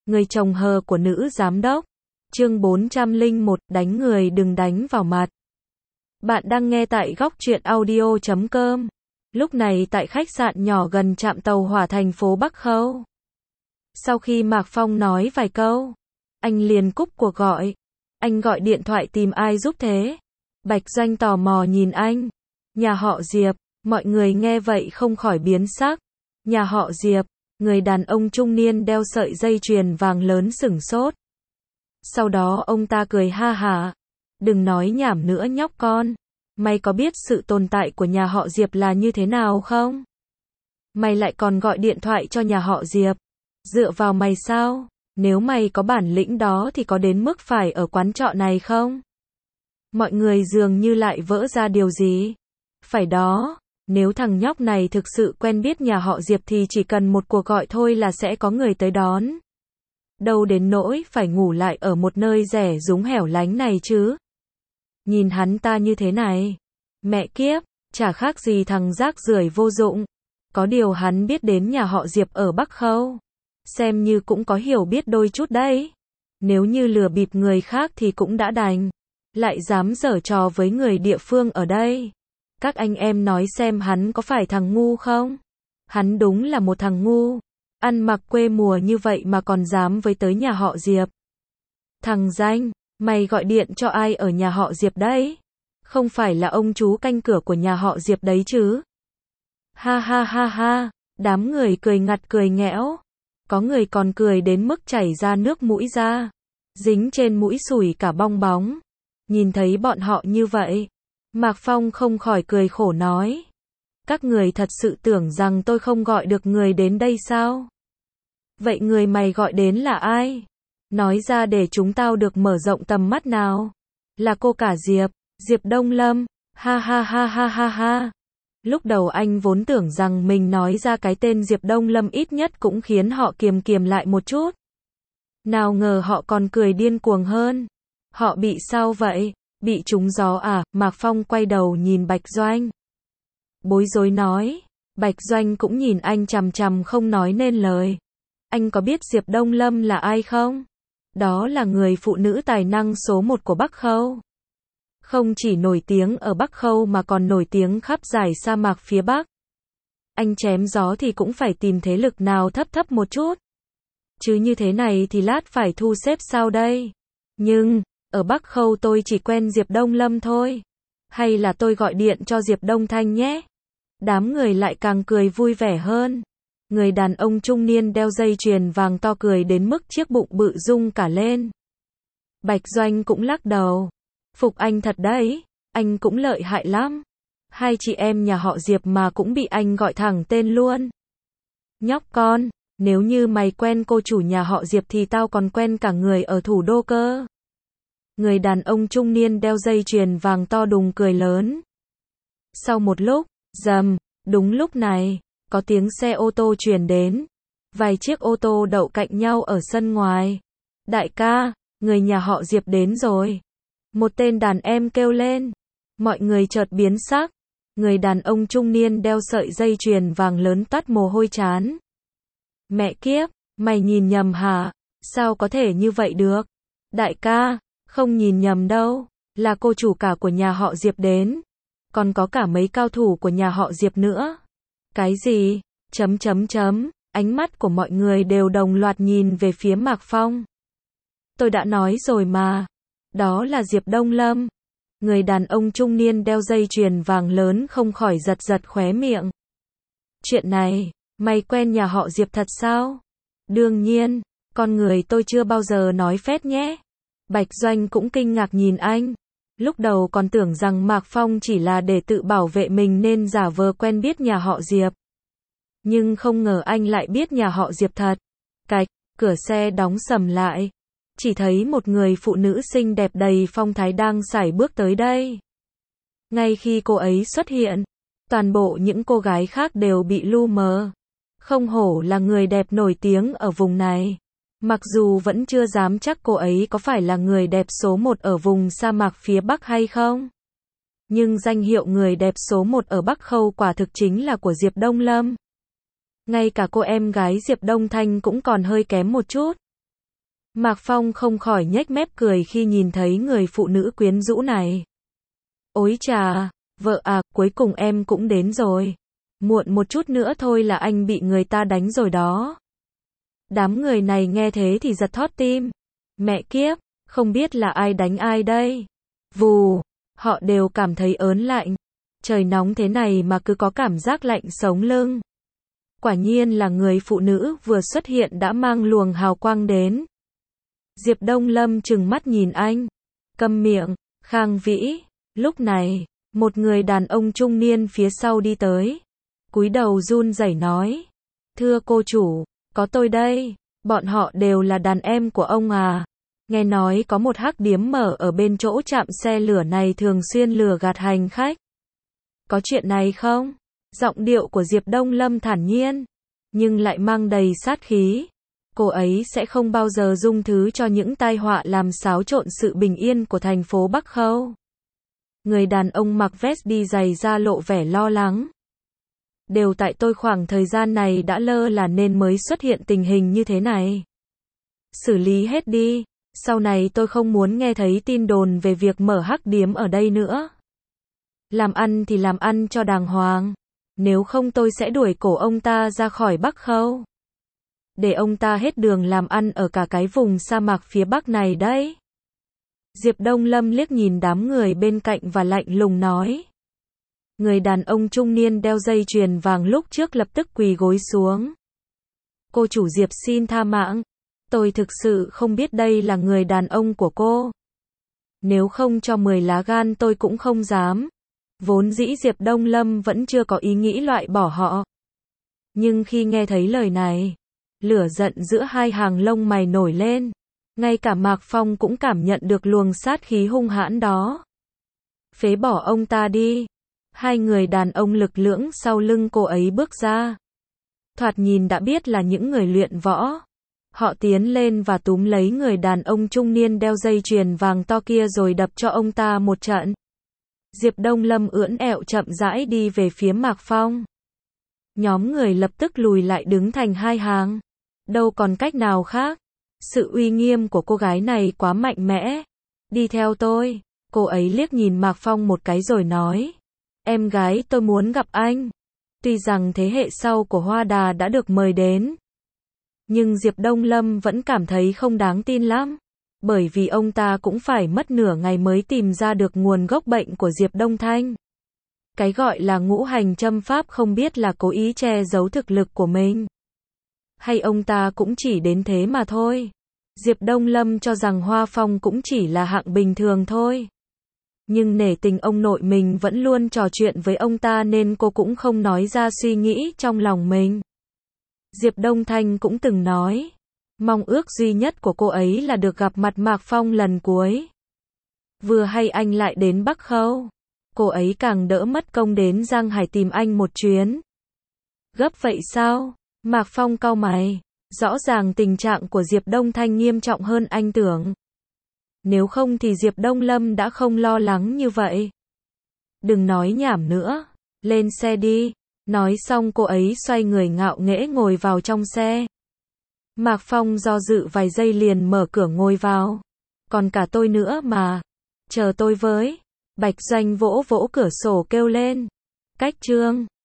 Người chồng hờ của nữ giám đốc. Chương 401, đánh người đừng đánh vào mặt. Bạn đang nghe tại góc truyện audio.com. Lúc này tại khách sạn nhỏ gần trạm tàu hỏa thành phố Bắc Khâu. Sau khi Mạc Phong nói vài câu, anh liền cúp cuộc gọi. Anh gọi điện thoại tìm ai giúp thế? Bạch Doanh tò mò nhìn anh. Nhà họ Diệp. Mọi người nghe vậy không khỏi biến sắc. Nhà họ Diệp. Người đàn ông trung niên đeo sợi dây chuyền vàng lớn sửng sốt. Sau đó ông ta cười ha hả. Đừng nói nhảm nữa nhóc con. Mày có biết sự tồn tại của nhà họ Diệp là như thế nào không? Mày lại còn gọi điện thoại cho nhà họ Diệp. Dựa vào mày sao? Nếu mày có bản lĩnh đó thì có đến mức phải ở quán trọ này không? Mọi người dường như lại vỡ ra điều gì. Phải đó. Nếu thằng nhóc này thực sự quen biết nhà họ Diệp thì chỉ cần một cuộc gọi thôi là sẽ có người tới đón. Đâu đến nỗi phải ngủ lại ở một nơi rẻ rúng hẻo lánh này chứ. Nhìn hắn ta như thế này. Mẹ kiếp, chả khác gì thằng rác rưởi vô dụng. Có điều hắn biết đến nhà họ Diệp ở Bắc Khâu. Xem như cũng có hiểu biết đôi chút đấy. Nếu như lừa bịp người khác thì cũng đã đành. Lại dám giở trò với người địa phương ở đây. Các anh em nói xem hắn có phải thằng ngu không? Hắn đúng là một thằng ngu. Ăn mặc quê mùa như vậy mà còn dám với tới nhà họ Diệp. Thằng Danh, mày gọi điện cho ai ở nhà họ Diệp đấy? Không phải là ông chú canh cửa của nhà họ Diệp đấy chứ? Ha ha ha ha, đám người cười ngặt cười nghẽo. Có người còn cười đến mức chảy ra nước mũi ra. Dính trên mũi sủi cả bong bóng. Nhìn thấy bọn họ như vậy. Mạc Phong không khỏi cười khổ nói. Các người thật sự tưởng rằng tôi không gọi được người đến đây sao? Vậy người mày gọi đến là ai? Nói ra để chúng tao được mở rộng tầm mắt nào. Là cô cả Diệp, Diệp Đông Lâm, ha ha ha ha ha ha. Lúc đầu anh vốn tưởng rằng mình nói ra cái tên Diệp Đông Lâm ít nhất cũng khiến họ kiềm kiềm lại một chút. Nào ngờ họ còn cười điên cuồng hơn. Họ bị sao vậy? Bị trúng gió à? Mạc Phong quay đầu nhìn Bạch Doanh. Bối rối nói. Bạch Doanh cũng nhìn anh chằm chằm không nói nên lời. Anh có biết Diệp Đông Lâm là ai không? Đó là người phụ nữ tài năng số 1 của Bắc Khâu. Không chỉ nổi tiếng ở Bắc Khâu mà còn nổi tiếng khắp dải sa mạc phía Bắc. Anh chém gió thì cũng phải tìm thế lực nào thấp thấp một chút. Chứ như thế này thì lát phải thu xếp sao đây? Nhưng, ở Bắc Khâu tôi chỉ quen Diệp Đông Lâm thôi. Hay là tôi gọi điện cho Diệp Đông Thanh nhé? Đám người lại càng cười vui vẻ hơn. Người đàn ông trung niên đeo dây chuyền vàng to cười đến mức chiếc bụng bự rung cả lên. Bạch Doanh cũng lắc đầu. Phục anh thật đấy, anh cũng lợi hại lắm. Hai chị em nhà họ Diệp mà cũng bị anh gọi thẳng tên luôn. Nhóc con, nếu như mày quen cô chủ nhà họ Diệp thì tao còn quen cả người ở thủ đô cơ. Người đàn ông trung niên đeo dây chuyền vàng to đùng cười lớn. Sau một lúc, rầm, đúng lúc này, có tiếng xe ô tô truyền đến. Vài chiếc ô tô đậu cạnh nhau ở sân ngoài. Đại ca, người nhà họ Diệp đến rồi. Một tên đàn em kêu lên. Mọi người chợt biến sắc. Người đàn ông trung niên đeo sợi dây chuyền vàng lớn toát mồ hôi trán. Mẹ kiếp, mày nhìn nhầm hả? Sao có thể như vậy được? Đại ca, không nhìn nhầm đâu. Là cô chủ cả của nhà họ Diệp đến. Còn có cả mấy cao thủ của nhà họ Diệp nữa. Cái gì? Ánh mắt của mọi người đều đồng loạt nhìn về phía Mạc Phong. Tôi đã nói rồi mà. Đó là Diệp Đông Lâm. Người đàn ông trung niên đeo dây chuyền vàng lớn không khỏi giật giật khóe miệng. Chuyện này, mày quen nhà họ Diệp thật sao? Đương nhiên, con người tôi chưa bao giờ nói phét nhé. Bạch Doanh cũng kinh ngạc nhìn anh. Lúc đầu còn tưởng rằng Mạc Phong chỉ là để tự bảo vệ mình nên giả vờ quen biết nhà họ Diệp. Nhưng không ngờ anh lại biết nhà họ Diệp thật. Cạch, cửa xe đóng sầm lại. Chỉ thấy một người phụ nữ xinh đẹp đầy phong thái đang sải bước tới đây. Ngay khi cô ấy xuất hiện, toàn bộ những cô gái khác đều bị lu mờ. Không hổ là người đẹp nổi tiếng ở vùng này. Mặc dù vẫn chưa dám chắc cô ấy có phải là người đẹp số 1 ở vùng sa mạc phía Bắc hay không. Nhưng danh hiệu người đẹp số 1 ở Bắc Khâu quả thực chính là của Diệp Đông Lâm. Ngay cả cô em gái Diệp Đông Thanh cũng còn hơi kém một chút. Mạc Phong không khỏi nhếch mép cười khi nhìn thấy người phụ nữ quyến rũ này. Ôi chà, vợ à, cuối cùng em cũng đến rồi. Muộn một chút nữa thôi là anh bị người ta đánh rồi đó. Đám người này nghe thế thì giật thót tim. Mẹ kiếp, không biết là ai đánh ai đây. Vù, họ đều cảm thấy ớn lạnh. Trời nóng thế này mà cứ có cảm giác lạnh sống lưng. Quả nhiên là người phụ nữ vừa xuất hiện đã mang luồng hào quang đến. Diệp Đông Lâm trừng mắt nhìn anh. Câm miệng, Khang Vĩ. Lúc này, một người đàn ông trung niên phía sau đi tới. Cúi đầu run rẩy nói. Thưa cô chủ, có tôi đây. Bọn họ đều là đàn em của ông à. Nghe nói có một hắc điếm mở ở bên chỗ trạm xe lửa này thường xuyên lừa gạt hành khách. Có chuyện này không? Giọng điệu của Diệp Đông Lâm thản nhiên, nhưng lại mang đầy sát khí. Cô ấy sẽ không bao giờ dung thứ cho những tai họa làm xáo trộn sự bình yên của thành phố Bắc Khâu. Người đàn ông mặc vest đi giày da lộ vẻ lo lắng. Đều tại tôi khoảng thời gian này đã lơ là nên mới xuất hiện tình hình như thế này. Xử lý hết đi, sau này tôi không muốn nghe thấy tin đồn về việc mở hắc điếm ở đây nữa. Làm ăn thì làm ăn cho đàng hoàng, nếu không tôi sẽ đuổi cổ ông ta ra khỏi Bắc Khâu. Để ông ta hết đường làm ăn ở cả cái vùng sa mạc phía Bắc này đấy. Diệp Đông Lâm liếc nhìn đám người bên cạnh và lạnh lùng nói. Người đàn ông trung niên đeo dây chuyền vàng lúc trước lập tức quỳ gối xuống. Cô chủ Diệp xin tha mạng. Tôi thực sự không biết đây là người đàn ông của cô. Nếu không cho 10 lá gan tôi cũng không dám. Vốn dĩ Diệp Đông Lâm vẫn chưa có ý nghĩ loại bỏ họ. Nhưng khi nghe thấy lời này, lửa giận giữa hai hàng lông mày nổi lên. Ngay cả Mạc Phong cũng cảm nhận được luồng sát khí hung hãn đó. Phế bỏ ông ta đi. Hai người đàn ông lực lưỡng sau lưng cô ấy bước ra. Thoạt nhìn đã biết là những người luyện võ. Họ tiến lên và túm lấy người đàn ông trung niên đeo dây chuyền vàng to kia rồi đập cho ông ta một trận. Diệp Đông Lâm ưỡn ẹo chậm rãi đi về phía Mạc Phong. Nhóm người lập tức lùi lại đứng thành hai hàng. Đâu còn cách nào khác. Sự uy nghiêm của cô gái này quá mạnh mẽ. Đi theo tôi. Cô ấy liếc nhìn Mạc Phong một cái rồi nói. Em gái tôi muốn gặp anh. Tuy rằng thế hệ sau của Hoa Đà đã được mời đến. Nhưng Diệp Đông Lâm vẫn cảm thấy không đáng tin lắm. Bởi vì ông ta cũng phải mất nửa ngày mới tìm ra được nguồn gốc bệnh của Diệp Đông Thanh. Cái gọi là ngũ hành châm pháp không biết là cố ý che giấu thực lực của mình. Hay ông ta cũng chỉ đến thế mà thôi. Diệp Đông Lâm cho rằng Hoa Phong cũng chỉ là hạng bình thường thôi. Nhưng nể tình ông nội mình vẫn luôn trò chuyện với ông ta nên cô cũng không nói ra suy nghĩ trong lòng mình. Diệp Đông Thanh cũng từng nói. Mong ước duy nhất của cô ấy là được gặp mặt Mạc Phong lần cuối. Vừa hay anh lại đến Bắc Khâu. Cô ấy càng đỡ mất công đến Giang Hải tìm anh một chuyến. Gấp vậy sao? Mạc Phong cau mày. Rõ ràng tình trạng của Diệp Đông Thanh nghiêm trọng hơn anh tưởng. Nếu không thì Diệp Đông Lâm đã không lo lắng như vậy. Đừng nói nhảm nữa. Lên xe đi. Nói xong cô ấy xoay người ngạo nghễ ngồi vào trong xe. Mạc Phong do dự vài giây liền mở cửa ngồi vào. Còn cả tôi nữa mà. Chờ tôi với. Bạch Doanh vỗ vỗ cửa sổ kêu lên. Cách chương.